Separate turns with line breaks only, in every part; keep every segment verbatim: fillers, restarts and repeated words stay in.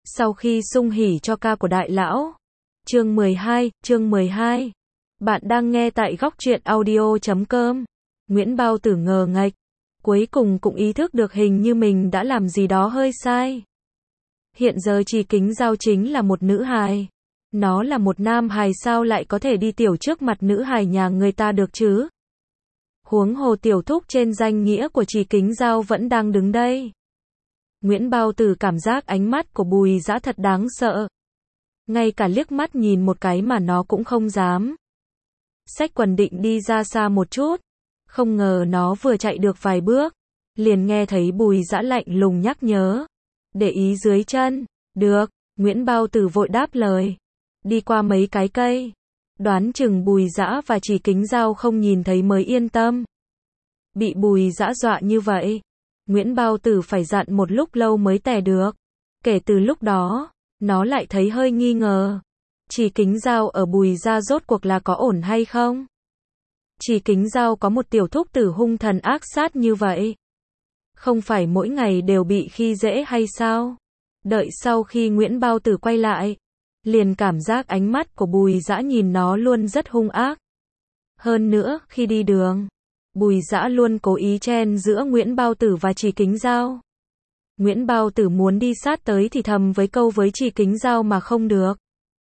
Sau khi sung hỉ cho ca của đại lão. Chương mười hai, chương mười hai. Bạn đang nghe tại góc truyện audio chấm com. Nguyễn Bao Tử ngờ nghệch, cuối cùng cũng ý thức được hình như mình đã làm gì đó hơi sai. Hiện giờ Trì Kính Dao chính là một nữ hài. Nó là một nam hài sao lại có thể đi tiểu trước mặt nữ hài nhà người ta được chứ? Huống hồ tiểu thúc trên danh nghĩa của Trì Kính Dao vẫn đang đứng đây. Nguyễn Bao Tử cảm giác ánh mắt của Bùi Dã thật đáng sợ. Ngay cả liếc mắt nhìn một cái mà nó cũng không dám. Xách quần định đi ra xa một chút. Không ngờ nó vừa chạy được vài bước, liền nghe thấy Bùi Dã lạnh lùng nhắc nhớ. Để ý dưới chân. Được, Nguyễn Bao Tử vội đáp lời. Đi qua mấy cái cây. Đoán chừng Bùi Dã và Trì Kính Dao không nhìn thấy mới yên tâm. Bị Bùi Dã dọa như vậy, Nguyễn Bao Tử phải dặn một lúc lâu mới tè được. Kể từ lúc đó, nó lại thấy hơi nghi ngờ. Trì Kính Dao ở Bùi gia rốt cuộc là có ổn hay không? Trì Kính Dao có một tiểu thúc tử hung thần ác sát như vậy. Không phải mỗi ngày đều bị khi dễ hay sao? Đợi sau khi Nguyễn Bao Tử quay lại, liền cảm giác ánh mắt của Bùi Dã nhìn nó luôn rất hung ác. Hơn nữa, khi đi đường, Bùi Dã luôn cố ý chen giữa Nguyễn Bao Tử và Trì Kính Dao. Nguyễn Bao Tử muốn đi sát tới thì thầm với câu với Trì Kính Dao mà không được.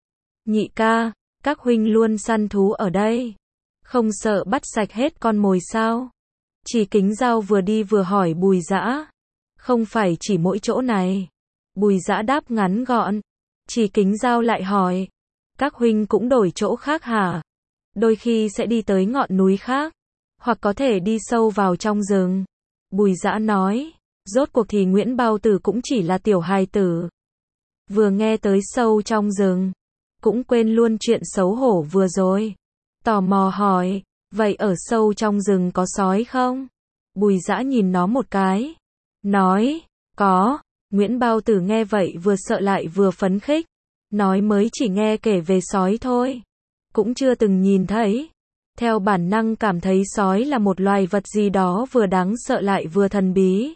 Nhị ca, các huynh luôn săn thú ở đây. Không sợ bắt sạch hết con mồi sao? Trì Kính Dao vừa đi vừa hỏi Bùi Dã. Không phải chỉ mỗi chỗ này. Bùi Dã đáp ngắn gọn. Trì Kính Dao lại hỏi. Các huynh cũng đổi chỗ khác hả? Đôi khi sẽ đi tới ngọn núi khác. Hoặc có thể đi sâu vào trong rừng. Bùi Dã nói. Rốt cuộc thì Nguyễn Bao Tử cũng chỉ là tiểu hài tử. Vừa nghe tới sâu trong rừng, cũng quên luôn chuyện xấu hổ vừa rồi. Tò mò hỏi, vậy ở sâu trong rừng có sói không? Bùi Dã nhìn nó một cái. Nói, có. Nguyễn Bao Tử nghe vậy vừa sợ lại vừa phấn khích. Nói mới chỉ nghe kể về sói thôi. Cũng chưa từng nhìn thấy. Theo bản năng cảm thấy sói là một loài vật gì đó vừa đáng sợ lại vừa thần bí.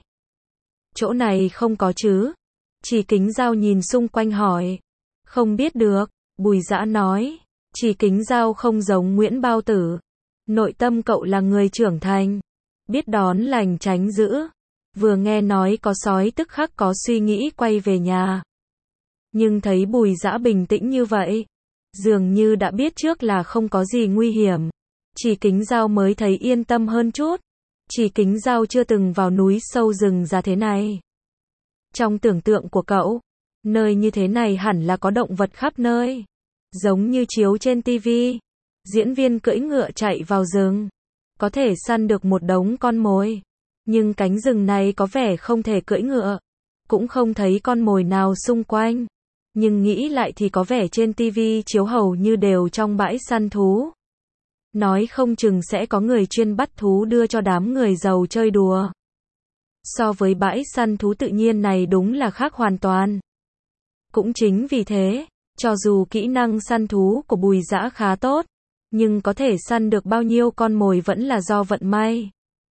Chỗ này không có chứ? Trì Kính Dao nhìn xung quanh hỏi. Không biết được, Bùi Dã nói. Trì Kính Dao không giống Nguyễn Bao Tử. Nội tâm cậu là người trưởng thành. Biết đón lành tránh dữ. Vừa nghe nói có sói tức khắc có suy nghĩ quay về nhà. Nhưng thấy Bùi Dã bình tĩnh như vậy, dường như đã biết trước là không có gì nguy hiểm. Trì Kính Dao mới thấy yên tâm hơn chút. Trì Kính Dao chưa từng vào núi sâu rừng ra thế này. Trong tưởng tượng của cậu, nơi như thế này hẳn là có động vật khắp nơi. Giống như chiếu trên tivi, diễn viên cưỡi ngựa chạy vào rừng, có thể săn được một đống con mồi. Nhưng cánh rừng này có vẻ không thể cưỡi ngựa, cũng không thấy con mồi nào xung quanh. Nhưng nghĩ lại thì có vẻ trên tivi chiếu hầu như đều trong bãi săn thú. Nói không chừng sẽ có người chuyên bắt thú đưa cho đám người giàu chơi đùa. So với bãi săn thú tự nhiên này đúng là khác hoàn toàn. Cũng chính vì thế, cho dù kỹ năng săn thú của Bùi Dã khá tốt, nhưng có thể săn được bao nhiêu con mồi vẫn là do vận may.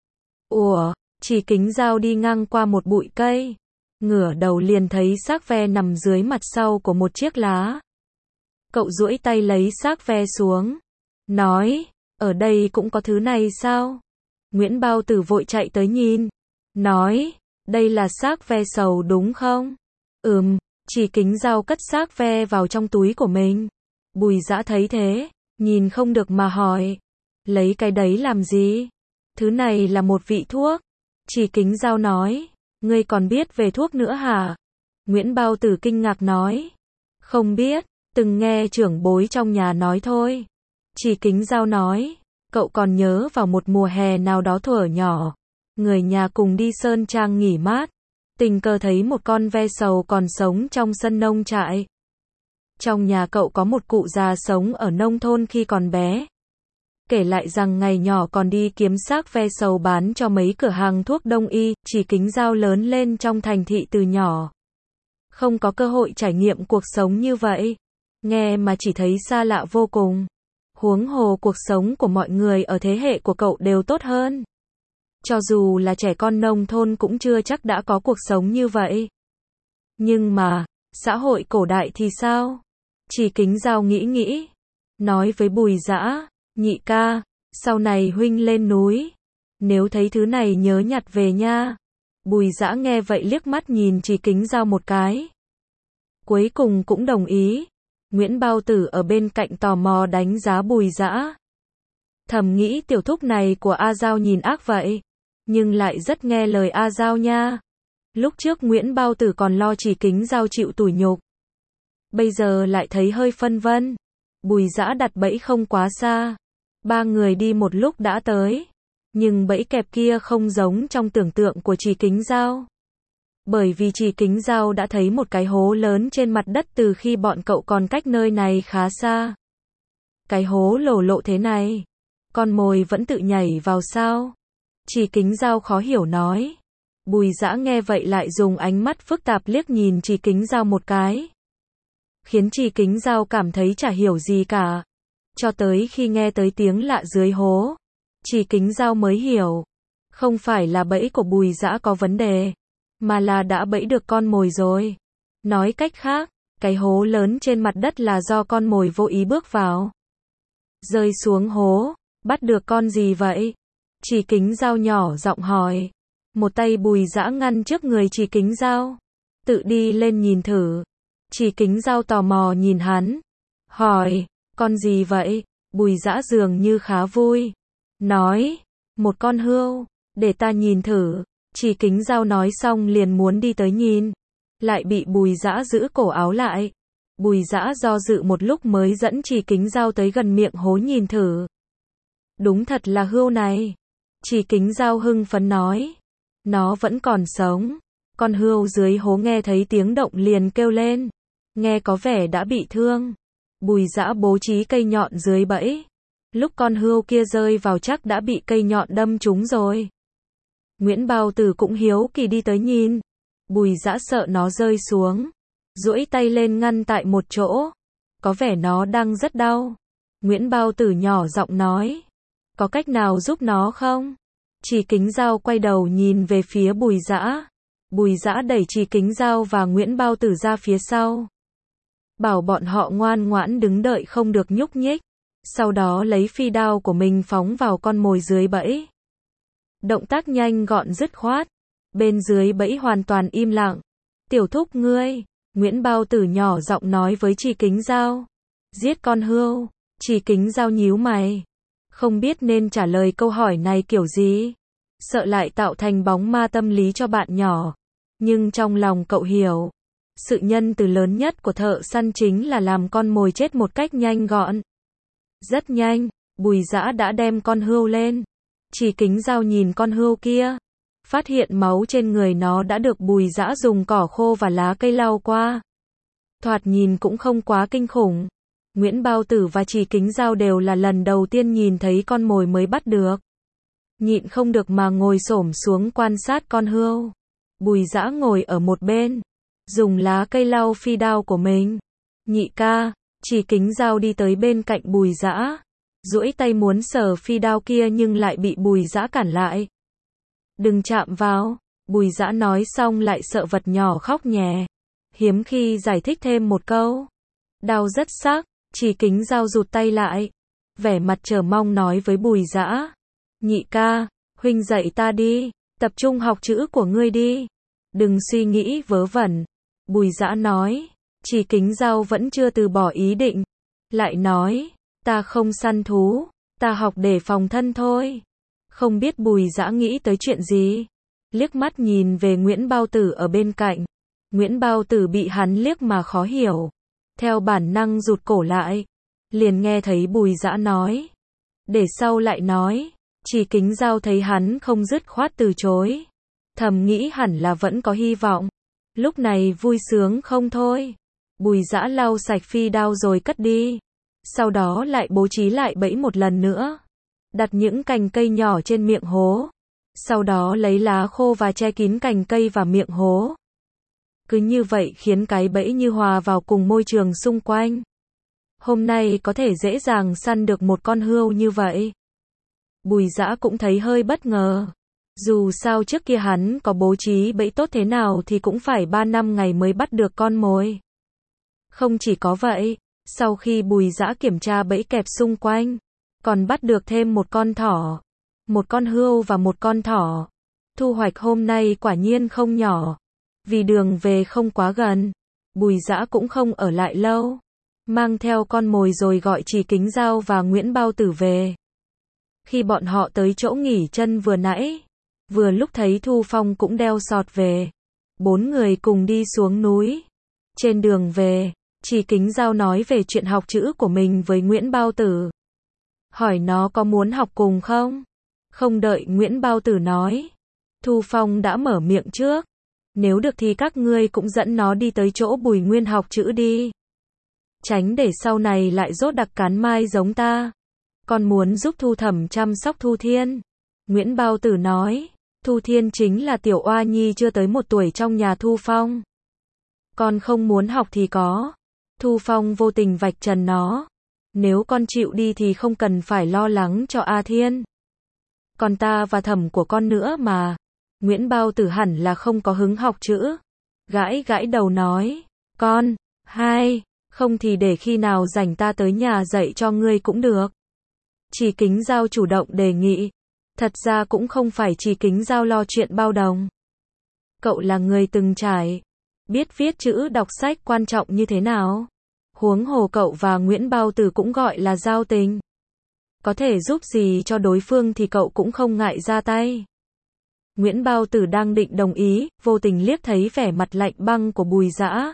Ủa, Trì Kính Dao đi ngang qua một bụi cây, ngửa đầu liền thấy xác ve nằm dưới mặt sau của một chiếc lá. Cậu duỗi tay lấy xác ve xuống, nói, ở đây cũng có thứ này sao? Nguyễn Bao Tử vội chạy tới nhìn, nói, đây là xác ve sầu đúng không? Ừm. Trì Kính Dao cất xác ve vào trong túi của mình. Bùi Dã thấy thế, nhìn không được mà hỏi. Lấy cái đấy làm gì? Thứ này là một vị thuốc. Trì Kính Dao nói. Ngươi còn biết về thuốc nữa hả? Nguyễn Bao Tử kinh ngạc nói. Không biết, từng nghe trưởng bối trong nhà nói thôi. Trì Kính Dao nói. Cậu còn nhớ vào một mùa hè nào đó thuở nhỏ, người nhà cùng đi sơn trang nghỉ mát. Tình cờ thấy một con ve sầu còn sống trong sân nông trại. Trong nhà cậu có một cụ già sống ở nông thôn khi còn bé. Kể lại rằng ngày nhỏ còn đi kiếm xác ve sầu bán cho mấy cửa hàng thuốc đông y. Trì Kính Dao lớn lên trong thành thị từ nhỏ, không có cơ hội trải nghiệm cuộc sống như vậy. Nghe mà chỉ thấy xa lạ vô cùng. Huống hồ cuộc sống của mọi người ở thế hệ của cậu đều tốt hơn. Cho dù là trẻ con nông thôn cũng chưa chắc đã có cuộc sống như vậy. Nhưng mà, Xã hội cổ đại thì sao? Chỉ Kính Dao nghĩ nghĩ, nói với Bùi Dã, nhị ca, sau này huynh lên núi, nếu thấy thứ này nhớ nhặt về nha. Bùi Dã nghe vậy liếc mắt nhìn Chỉ Kính Dao một cái. Cuối cùng cũng đồng ý. Nguyễn Bao Tử ở bên cạnh tò mò đánh giá Bùi Dã. Thầm nghĩ tiểu thúc này của A Dao nhìn ác vậy, nhưng lại rất nghe lời A Dao nha. Lúc trước Nguyễn Bao Tử còn lo Chỉ Kính Dao chịu tủi nhục, bây giờ lại thấy hơi phân vân. Bùi Dã đặt bẫy không quá xa, ba người đi một lúc đã tới, nhưng bẫy kẹp kia không giống trong tưởng tượng của Chỉ Kính Dao. Bởi vì Chỉ Kính Dao đã thấy một cái hố lớn trên mặt đất từ khi bọn cậu còn cách nơi này khá xa. Cái hố lổ lộ thế này, con mồi vẫn tự nhảy vào sao? Chỉ Kính Dao khó hiểu nói. Bùi Dã nghe vậy lại dùng ánh mắt phức tạp liếc nhìn Chỉ Kính Dao một cái, khiến Chỉ Kính Dao cảm thấy chả hiểu gì cả. Cho tới khi nghe tới tiếng lạ dưới hố, Chỉ Kính Dao mới hiểu, không phải là bẫy của Bùi Dã có vấn đề, mà là đã bẫy được con mồi rồi. Nói cách khác, cái hố lớn trên mặt đất là do con mồi vô ý bước vào. Rơi xuống hố, bắt được con gì vậy? Chỉ Kính Dao nhỏ giọng hỏi. Một tay Bùi Dã ngăn trước người Chỉ Kính Dao, tự đi lên nhìn thử. Chỉ Kính Dao tò mò nhìn hắn, hỏi, con gì vậy? Bùi Dã dường như khá vui, nói, một con hươu, để ta nhìn thử. Chỉ Kính Dao nói xong liền muốn đi tới nhìn, lại bị Bùi Dã giữ cổ áo lại. Bùi Dã do dự một lúc mới dẫn Chỉ Kính Dao tới gần miệng hố nhìn thử. Đúng thật là hươu này. Chỉ Kính Dao hưng phấn nói, nó vẫn còn sống. Con hươu dưới hố nghe thấy tiếng động liền kêu lên, nghe có vẻ đã bị thương. Bùi Dã bố trí cây nhọn dưới bẫy, lúc con hươu kia rơi vào chắc đã bị cây nhọn đâm trúng rồi. Nguyễn Bao Tử cũng hiếu kỳ đi tới nhìn. Bùi Dã sợ nó rơi xuống, duỗi tay lên ngăn tại một chỗ, có vẻ nó đang rất đau. Nguyễn Bao Tử nhỏ giọng nói, có cách nào giúp nó không? Chỉ Kính Dao quay đầu nhìn về phía Bùi Dã. Bùi Dã đẩy Chỉ Kính Dao và Nguyễn Bao Tử ra phía sau, bảo bọn họ ngoan ngoãn đứng đợi không được nhúc nhích. Sau đó lấy phi đao của mình phóng vào con mồi dưới bẫy. Động tác nhanh gọn dứt khoát. Bên dưới bẫy hoàn toàn im lặng. Tiểu thúc ngươi, Nguyễn Bao Tử nhỏ giọng nói với Chỉ Kính Dao. Giết con hươu. Chỉ Kính Dao nhíu mày, không biết nên trả lời câu hỏi này kiểu gì, sợ lại tạo thành bóng ma tâm lý cho bạn nhỏ. Nhưng trong lòng cậu hiểu, sự nhân từ lớn nhất của thợ săn chính là làm con mồi chết một cách nhanh gọn. Rất nhanh, Bùi Dã đã đem con hươu lên. Chỉ Kính Dao nhìn con hươu kia, phát hiện máu trên người nó đã được Bùi Dã dùng cỏ khô và lá cây lau qua. Thoạt nhìn cũng không quá kinh khủng. Nguyễn Bao Tử và Chỉ Kính Dao đều là lần đầu tiên nhìn thấy con mồi mới bắt được, nhịn không được mà ngồi xổm xuống quan sát con hươu. Bùi Dã ngồi ở một bên, dùng lá cây lau phi đao của mình. Nhị ca. Chỉ Kính Dao đi tới bên cạnh Bùi Dã, duỗi tay muốn sờ phi đao kia nhưng lại bị Bùi Dã cản lại. Đừng chạm vào. Bùi Dã nói xong lại sợ vật nhỏ khóc nhè, hiếm khi giải thích thêm một câu. Đao rất sắc. Chỉ Kính Dao rụt tay lại, vẻ mặt chờ mong nói với Bùi Dã, nhị ca, huynh dạy ta đi, tập trung học chữ của ngươi đi, đừng suy nghĩ vớ vẩn. Bùi Dã nói. Chỉ Kính Dao vẫn chưa từ bỏ ý định, lại nói, ta không săn thú, ta học để phòng thân thôi. Không biết Bùi Dã nghĩ tới chuyện gì, liếc mắt nhìn về Nguyễn Bao Tử ở bên cạnh. Nguyễn Bao Tử bị hắn liếc mà khó hiểu, theo bản năng rụt cổ lại, liền nghe thấy Bùi Dã nói, để sau lại nói. Chỉ Kính Dao thấy hắn không dứt khoát từ chối, thầm nghĩ hẳn là vẫn có hy vọng, lúc này vui sướng không thôi. Bùi Dã lau sạch phi đao rồi cất đi, sau đó lại bố trí lại bẫy một lần nữa, đặt những cành cây nhỏ trên miệng hố, sau đó lấy lá khô và che kín cành cây và miệng hố. Cứ như vậy khiến cái bẫy như hòa vào cùng môi trường xung quanh. Hôm nay có thể dễ dàng săn được một con hươu như vậy. Bùi Dã cũng thấy hơi bất ngờ. Dù sao trước kia hắn có bố trí bẫy tốt thế nào thì cũng phải ba năm ngày mới bắt được con mồi. Không chỉ có vậy, sau khi Bùi Dã kiểm tra bẫy kẹp xung quanh, còn bắt được thêm một con thỏ, một con hươu và một con thỏ. Thu hoạch hôm nay quả nhiên không nhỏ. Vì đường về không quá gần, Bùi Dã cũng không ở lại lâu, mang theo con mồi rồi gọi Trì Kính Dao và Nguyễn Bao Tử về. Khi bọn họ tới chỗ nghỉ chân vừa nãy, vừa lúc thấy Thu Phong cũng đeo sọt về. Bốn người cùng đi xuống núi. Trên đường về, Trì Kính Dao nói về chuyện học chữ của mình với Nguyễn Bao Tử. Hỏi nó có muốn học cùng không? Không đợi Nguyễn Bao Tử nói, Thu Phong đã mở miệng trước. Nếu được thì các ngươi cũng dẫn nó đi tới chỗ Bùi Nguyên học chữ đi. Tránh để sau này lại rốt đặc cán mai giống ta. Con muốn giúp Thu Thẩm chăm sóc Thu Thiên. Nguyễn Bao Tử nói, Thu Thiên chính là tiểu oa nhi chưa tới một tuổi trong nhà Thu Phong. Con không muốn học thì có. Thu Phong vô tình vạch trần nó. Nếu con chịu đi thì không cần phải lo lắng cho A Thiên. Còn ta và thẩm của con nữa mà. Nguyễn Bao Tử hẳn là không có hứng học chữ. Gãi gãi đầu nói, con, hai, không thì để khi nào rảnh ta tới nhà dạy cho ngươi cũng được. Trì Kính Dao chủ động đề nghị. Thật ra cũng không phải Trì Kính Dao lo chuyện bao đồng. Cậu là người từng trải, biết viết chữ đọc sách quan trọng như thế nào. Huống hồ cậu và Nguyễn Bao Tử cũng gọi là giao tình. Có thể giúp gì cho đối phương thì cậu cũng không ngại ra tay. Nguyễn Bao Tử đang định đồng ý, vô tình liếc thấy vẻ mặt lạnh băng của Bùi Dã.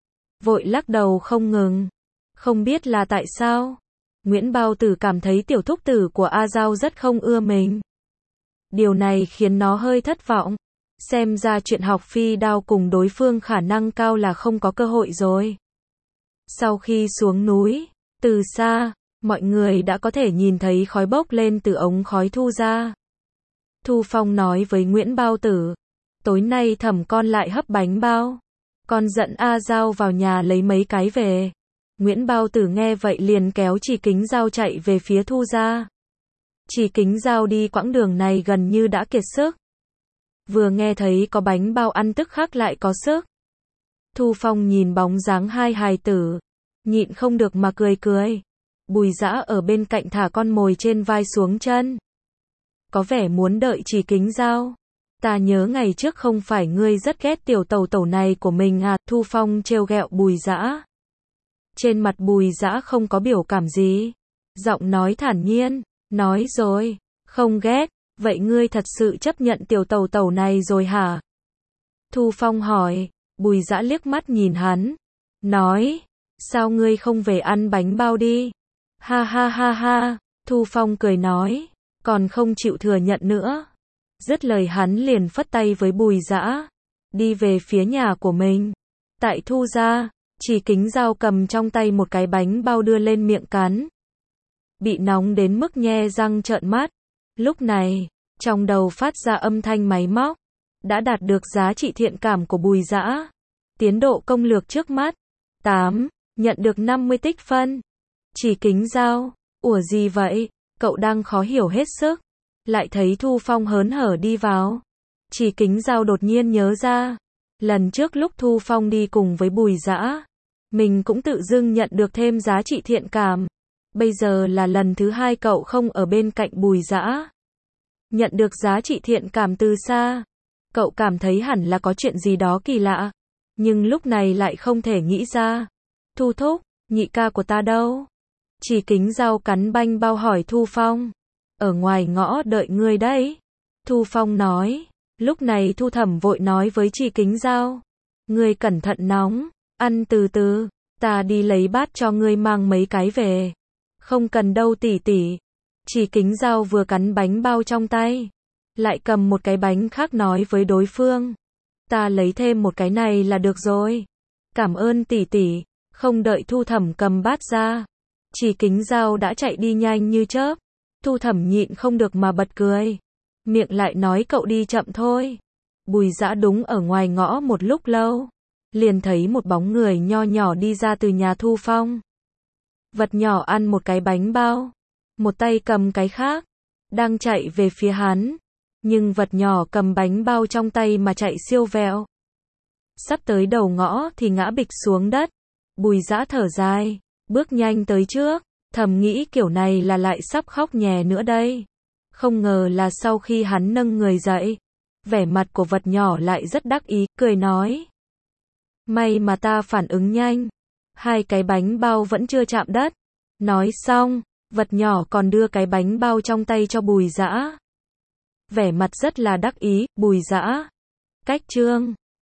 Vội lắc đầu không ngừng. Không biết là tại sao, Nguyễn Bao Tử cảm thấy tiểu thúc tử của A Giao rất không ưa mình. Điều này khiến nó hơi thất vọng. Xem ra chuyện học phi đao cùng đối phương khả năng cao là không có cơ hội rồi. Sau khi xuống núi, từ xa, mọi người đã có thể nhìn thấy khói bốc lên từ ống khói Thu ra. Thu Phong nói với Nguyễn Bao Tử, tối nay thẩm con lại hấp bánh bao. Con dẫn A Giao vào nhà lấy mấy cái về. Nguyễn Bao Tử nghe vậy liền kéo Trì Kính Dao chạy về phía Thu ra. Trì Kính Dao đi quãng đường này gần như đã kiệt sức. Vừa nghe thấy có bánh bao ăn tức khắc lại có sức. Thu Phong nhìn bóng dáng hai hài tử, nhịn không được mà cười cười. Bùi Dã ở bên cạnh thả con mồi trên vai xuống chân. Có vẻ muốn đợi Trì Kính Dao. Ta nhớ ngày trước không phải ngươi rất ghét tiểu tẩu tẩu này của mình à? Thu Phong trêu ghẹo Bùi Dã. Trên mặt Bùi Dã không có biểu cảm gì. Giọng nói thản nhiên, nói rồi, không ghét, vậy ngươi thật sự chấp nhận tiểu tẩu tẩu này rồi hả? Thu Phong hỏi. Bùi Dã liếc mắt nhìn hắn, nói, sao ngươi không về ăn bánh bao đi? Ha ha ha ha, Thu Phong cười nói, còn không chịu thừa nhận nữa. Dứt lời hắn liền phất tay với Bùi Dã, đi về phía nhà của mình. Tại Thu gia, Trì Kính Dao cầm trong tay một cái bánh bao đưa lên miệng cắn. Bị nóng đến mức nhe răng trợn mắt. Lúc này, trong đầu phát ra âm thanh máy móc. Đã đạt được giá trị thiện cảm của Bùi Dã. Tiến độ công lược trước mắt. tám. Nhận được năm mươi tích phân. Trì Kính Dao, ủa gì vậy? Cậu đang khó hiểu hết sức. Lại thấy Thu Phong hớn hở đi vào. Trì Kính Dao đột nhiên nhớ ra. Lần trước lúc Thu Phong đi cùng với Bùi Dã, mình cũng tự dưng nhận được thêm giá trị thiện cảm. Bây giờ là lần thứ hai cậu không ở bên cạnh Bùi Dã. Nhận được giá trị thiện cảm từ xa. Cậu cảm thấy hẳn là có chuyện gì đó kỳ lạ. Nhưng lúc này lại không thể nghĩ ra. Thu thúc, nhị ca của ta đâu? Trì Kính Dao cắn banh bao hỏi Thu Phong. Ở ngoài ngõ đợi ngươi đấy. Thu Phong nói. Lúc này Thu Thẩm vội nói với Trì Kính Dao. Ngươi cẩn thận nóng, ăn từ từ, ta đi lấy bát cho ngươi mang mấy cái về. Không cần đâu tỷ tỷ. Trì Kính Dao vừa cắn bánh bao trong tay, lại cầm một cái bánh khác nói với đối phương. Ta lấy thêm một cái này là được rồi. Cảm ơn tỷ tỷ. Không đợi Thu Thẩm cầm bát ra, Trì Kính Dao đã chạy đi nhanh như chớp. Thu Thẩm nhịn không được mà bật cười. Miệng lại nói cậu đi chậm thôi. Bùi Dã đúng ở ngoài ngõ một lúc lâu. Liền thấy một bóng người nho nhỏ đi ra từ nhà Thu Phong. Vật nhỏ ăn một cái bánh bao. Một tay cầm cái khác. Đang chạy về phía hắn. Nhưng vật nhỏ cầm bánh bao trong tay mà chạy siêu vẹo. Sắp tới đầu ngõ thì ngã bịch xuống đất. Bùi Dã thở dài, bước nhanh tới trước, thầm nghĩ kiểu này là lại sắp khóc nhè nữa đây. Không ngờ là sau khi hắn nâng người dậy, vẻ mặt của vật nhỏ lại rất đắc ý, cười nói. May mà ta phản ứng nhanh, hai cái bánh bao vẫn chưa chạm đất. Nói xong, vật nhỏ còn đưa cái bánh bao trong tay cho Bùi Dã. Vẻ mặt rất là đắc ý, Bùi Dã. Cách chương